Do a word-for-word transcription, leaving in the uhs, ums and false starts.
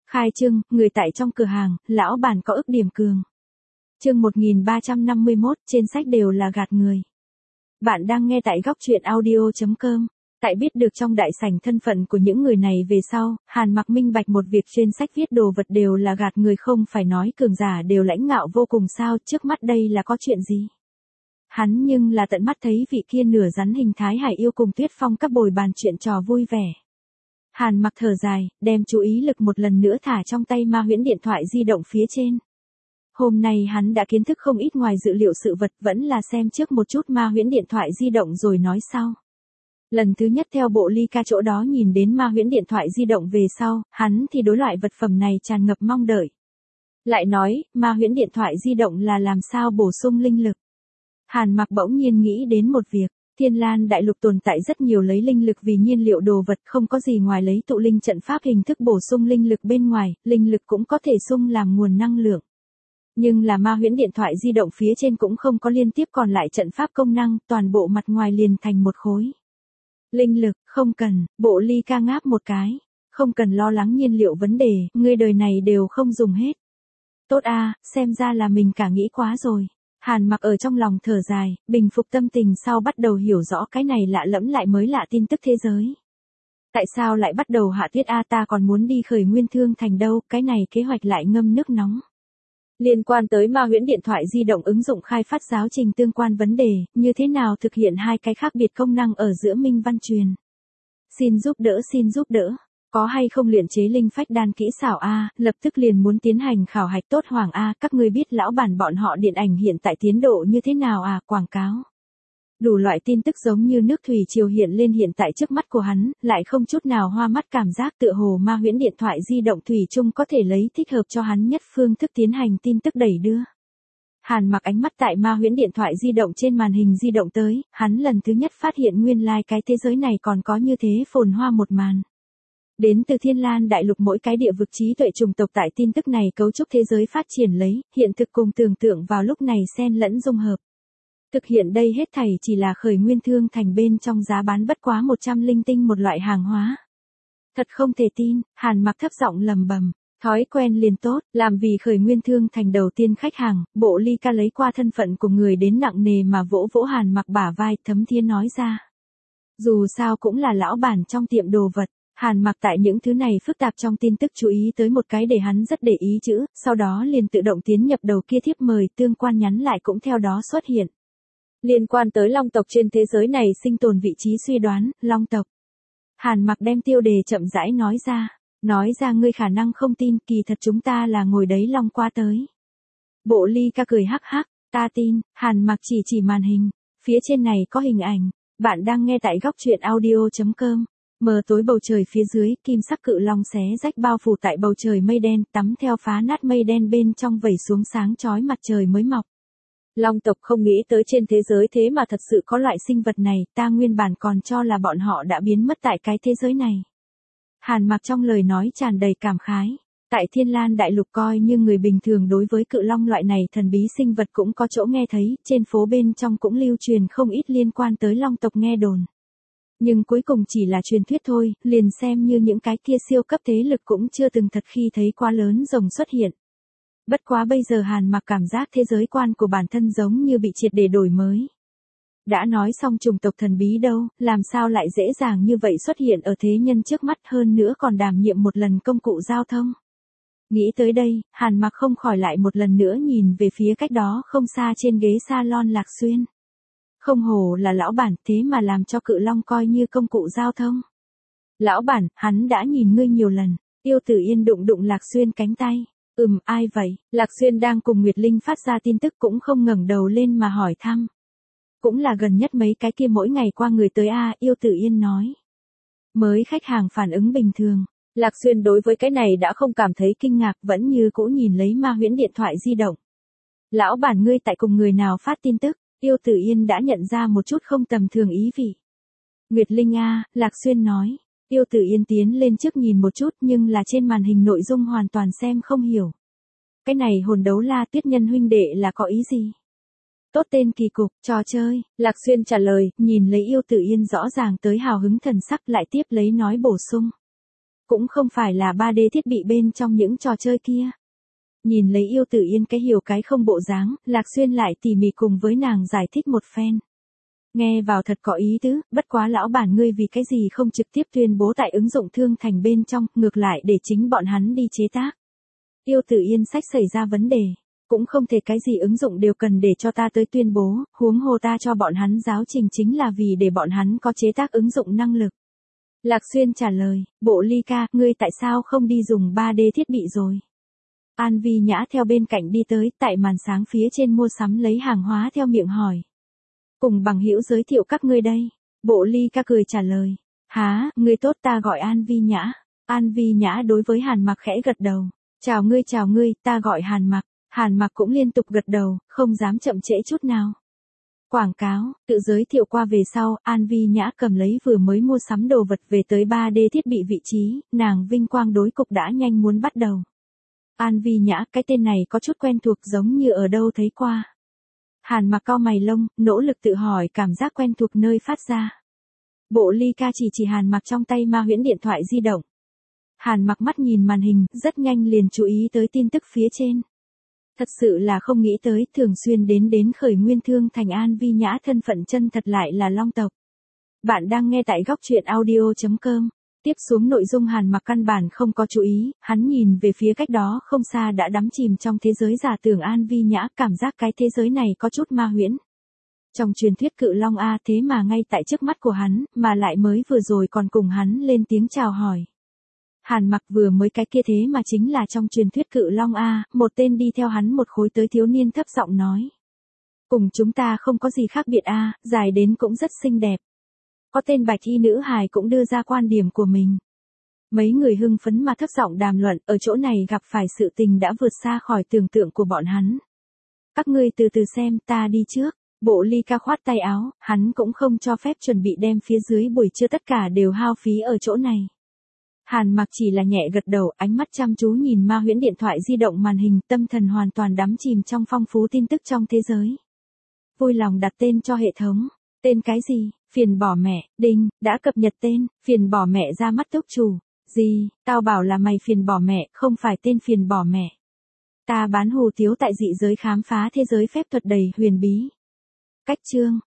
Khai trương, người tại trong cửa hàng, lão bản có ức điểm cường. Chương một nghìn ba trăm năm mươi mốt, trên sách đều là gạt người. Bạn đang nghe tại góc truyện audio chấm com. Tại biết được trong đại sảnh thân phận của những người này về sau, Hàn Mặc minh bạch một việc, trên sách viết đồ vật đều là gạt người, không phải nói cường giả đều lãnh ngạo vô cùng sao, trước mắt đây là có chuyện gì? Hắn nhưng là tận mắt thấy vị kia nửa rắn hình thái hải yêu cùng Tuyết Phong các bồi bàn chuyện trò vui vẻ. Hàn Mặc thở dài, đem chú ý lực một lần nữa thả trong tay ma huyễn điện thoại di động phía trên. Hôm nay hắn đã kiến thức không ít ngoài dự liệu sự vật, vẫn là xem trước một chút ma huyễn điện thoại di động rồi nói sau. Lần thứ nhất theo bộ ly ca chỗ đó nhìn đến ma huyễn điện thoại di động về sau, hắn thì đối loại vật phẩm này tràn ngập mong đợi. Lại nói, ma huyễn điện thoại di động là làm sao bổ sung linh lực. Hàn Mặc bỗng nhiên nghĩ đến một việc. Thiên Lan đại lục tồn tại rất nhiều lấy linh lực vì nhiên liệu đồ vật, không có gì ngoài lấy tụ linh trận pháp hình thức bổ sung linh lực bên ngoài, linh lực cũng có thể sung làm nguồn năng lượng. Nhưng là ma huyễn điện thoại di động phía trên cũng không có liên tiếp còn lại trận pháp công năng, toàn bộ mặt ngoài liền thành một khối. Linh lực, không cần, bộ ly ca ngáp một cái. Không cần lo lắng nhiên liệu vấn đề, ngươi đời này đều không dùng hết. Tốt a, xem ra là mình cả nghĩ quá rồi. Hàn Mặc ở trong lòng thở dài, bình phục tâm tình sau bắt đầu hiểu rõ cái này lạ lẫm lại mới lạ tin tức thế giới. Tại sao lại bắt đầu hạ tuyết a, ta còn muốn đi khởi nguyên thương thành đâu, cái này kế hoạch lại ngâm nước nóng. Liên quan tới ma huyễn điện thoại di động ứng dụng khai phát giáo trình tương quan vấn đề, như thế nào thực hiện hai cái khác biệt công năng ở giữa minh văn truyền. Xin giúp đỡ, xin giúp đỡ. Có hay không luyện chế linh phách đan kỹ xảo a, lập tức liền muốn tiến hành khảo hạch tốt hoàng a, các ngươi biết lão bản bọn họ điện ảnh hiện tại tiến độ như thế nào à, quảng cáo. Đủ loại tin tức giống như nước thủy triều hiện lên hiện tại trước mắt của hắn, lại không chút nào hoa mắt, cảm giác tựa hồ ma huyễn điện thoại di động thủy chung có thể lấy thích hợp cho hắn nhất phương thức tiến hành tin tức đẩy đưa. Hàn Mặc ánh mắt tại ma huyễn điện thoại di động trên màn hình di động tới, hắn lần thứ nhất phát hiện nguyên lai like cái thế giới này còn có như thế phồn hoa một màn. Đến từ Thiên Lan đại lục mỗi cái địa vực trí tuệ chủng tộc tại tin tức này cấu trúc thế giới phát triển lấy, hiện thực cùng tưởng tượng vào lúc này xen lẫn dung hợp. Thực hiện đây hết thảy chỉ là khởi nguyên thương thành bên trong giá bán bất quá một trăm linh tinh một loại hàng hóa. Thật không thể tin, Hàn Mặc thấp giọng lầm bầm, thói quen liền tốt, làm vì khởi nguyên thương thành đầu tiên khách hàng, bộ ly ca lấy qua thân phận của người đến nặng nề mà vỗ vỗ Hàn Mặc bả vai, thấm thía nói ra. Dù sao cũng là lão bản trong tiệm đồ vật. Hàn Mặc tại những thứ này phức tạp trong tin tức chú ý tới một cái để hắn rất để ý chữ, sau đó liền tự động tiến nhập đầu kia thiếp mời, tương quan nhắn lại cũng theo đó xuất hiện. Liên quan tới long tộc trên thế giới này sinh tồn vị trí suy đoán, long tộc. Hàn Mặc đem tiêu đề chậm rãi nói ra, nói ra ngươi khả năng không tin, kỳ thật chúng ta là ngồi đấy long qua tới. Bộ ly ca cười hắc hắc, ta tin. Hàn Mặc chỉ chỉ màn hình, phía trên này có hình ảnh, bạn đang nghe tại góc truyện audio chấm com. Mờ tối bầu trời phía dưới, kim sắc cự long xé rách bao phủ tại bầu trời mây đen, tắm theo phá nát mây đen bên trong vẩy xuống sáng chói mặt trời mới mọc. Long tộc không nghĩ tới trên thế giới thế mà thật sự có loại sinh vật này, ta nguyên bản còn cho là bọn họ đã biến mất tại cái thế giới này. Hàn Mặc trong lời nói tràn đầy cảm khái. Tại Thiên Lan đại lục coi như người bình thường đối với cự long loại này thần bí sinh vật cũng có chỗ nghe thấy, trên phố bên trong cũng lưu truyền không ít liên quan tới long tộc nghe đồn. Nhưng cuối cùng chỉ là truyền thuyết thôi, liền xem như những cái kia siêu cấp thế lực cũng chưa từng thật khi thấy quá lớn rồng xuất hiện. Bất quá bây giờ Hàn Mặc cảm giác thế giới quan của bản thân giống như bị triệt để đổi mới. Đã nói xong chủng tộc thần bí đâu, làm sao lại dễ dàng như vậy xuất hiện ở thế nhân trước mắt, hơn nữa còn đảm nhiệm một lần công cụ giao thông. Nghĩ tới đây, Hàn Mặc không khỏi lại một lần nữa nhìn về phía cách đó không xa trên ghế salon Lạc Xuyên. Không hổ là lão bản, thế mà làm cho cự long coi như công cụ giao thông. Lão bản, hắn đã nhìn ngươi nhiều lần. Tiêu Tử Yên đụng đụng Lạc Xuyên cánh tay. Ừm, ai vậy? Lạc Xuyên đang cùng Nguyệt Linh phát ra tin tức cũng không ngẩng đầu lên mà hỏi thăm. Cũng là gần nhất mấy cái kia mỗi ngày qua người tới a, Yêu Tử Yên nói. Mới khách hàng phản ứng bình thường. Lạc Xuyên đối với cái này đã không cảm thấy kinh ngạc, vẫn như cũ nhìn lấy ma huyễn điện thoại di động. Lão bản, ngươi tại cùng người nào phát tin tức? Yêu Tử Yên đã nhận ra một chút không tầm thường ý vị. Nguyệt Linh a, Lạc Xuyên nói. Yêu Tử Yên tiến lên trước nhìn một chút nhưng là trên màn hình nội dung hoàn toàn xem không hiểu. Cái này hồn đấu la Tuyết Nhân huynh đệ là có ý gì? Tốt tên kỳ cục, trò chơi, Lạc Xuyên trả lời, nhìn lấy Yêu Tử Yên rõ ràng tới hào hứng thần sắc lại tiếp lấy nói bổ sung. Cũng không phải là ba D thiết bị bên trong những trò chơi kia. Nhìn lấy Yêu Tử Yên cái hiểu cái không bộ dáng, Lạc Xuyên lại tỉ mỉ cùng với nàng giải thích một phen. Nghe vào thật có ý tứ, bất quá lão bản ngươi vì cái gì không trực tiếp tuyên bố tại ứng dụng thương thành bên trong, ngược lại để chính bọn hắn đi chế tác. Yêu Tử Yên sách xảy ra vấn đề, cũng không thể cái gì ứng dụng đều cần để cho ta tới tuyên bố, huống hồ ta cho bọn hắn giáo trình chính là vì để bọn hắn có chế tác ứng dụng năng lực. Lạc Xuyên trả lời, Bộ Ly ca, ngươi tại sao không đi dùng ba D thiết bị rồi? An Vi Nhã theo bên cạnh đi tới, tại màn sáng phía trên mua sắm lấy hàng hóa theo miệng hỏi. Cùng bằng hữu giới thiệu các ngươi đây. Bộ Ly ca cười trả lời. Há, ngươi tốt, ta gọi An Vi Nhã. An Vi Nhã đối với Hàn Mặc khẽ gật đầu. Chào ngươi chào ngươi, ta gọi Hàn Mặc. Hàn Mặc cũng liên tục gật đầu, không dám chậm trễ chút nào. Quảng cáo, tự giới thiệu qua về sau, An Vi Nhã cầm lấy vừa mới mua sắm đồ vật về tới ba D thiết bị vị trí, nàng vinh quang đối cục đã nhanh muốn bắt đầu. An Vi Nhã, cái tên này có chút quen thuộc giống như ở đâu thấy qua. Hàn Mặc cau mày lông, nỗ lực tự hỏi cảm giác quen thuộc nơi phát ra. Bộ Ly ca chỉ chỉ Hàn Mặc trong tay ma huyễn điện thoại di động. Hàn Mặc mắt nhìn màn hình, rất nhanh liền chú ý tới tin tức phía trên. Thật sự là không nghĩ tới, thường xuyên đến đến khởi nguyên thương thành An Vi Nhã thân phận chân thật lại là Long tộc. Bạn đang nghe tại góc truyện audio chấm com. Tiếp xuống nội dung Hàn Mặc căn bản không có chú ý, hắn nhìn về phía cách đó không xa đã đắm chìm trong thế giới giả tưởng An Vi Nhã, cảm giác cái thế giới này có chút ma huyễn. Trong truyền thuyết cự long A thế mà ngay tại trước mắt của hắn, mà lại mới vừa rồi còn cùng hắn lên tiếng chào hỏi. Hàn Mặc vừa mới cái kia thế mà chính là trong truyền thuyết cự long A, một tên đi theo hắn một khối tới thiếu niên thấp giọng nói. Cùng chúng ta không có gì khác biệt A, dài đến cũng rất xinh đẹp. Có tên bạch y nữ hài cũng đưa ra quan điểm của mình. Mấy người hưng phấn mà thấp giọng đàm luận, ở chỗ này gặp phải sự tình đã vượt xa khỏi tưởng tượng của bọn hắn. Các ngươi từ từ xem, ta đi trước. Bộ Ly ca khoát tay áo, hắn cũng không cho phép chuẩn bị đem phía dưới buổi trưa tất cả đều hao phí ở chỗ này. Hàn Mặc chỉ là nhẹ gật đầu, ánh mắt chăm chú nhìn ma huyễn điện thoại di động màn hình, tâm thần hoàn toàn đắm chìm trong phong phú tin tức trong thế giới. Vui lòng đặt tên cho hệ thống. Tên cái gì? Phiền bỏ mẹ, đinh, đã cập nhật tên, phiền bỏ mẹ ra mắt túc chủ. Gì, tao bảo là mày phiền bỏ mẹ, không phải tên phiền bỏ mẹ. Ta bán hù tiếu tại dị giới khám phá thế giới phép thuật đầy huyền bí. Cách chương.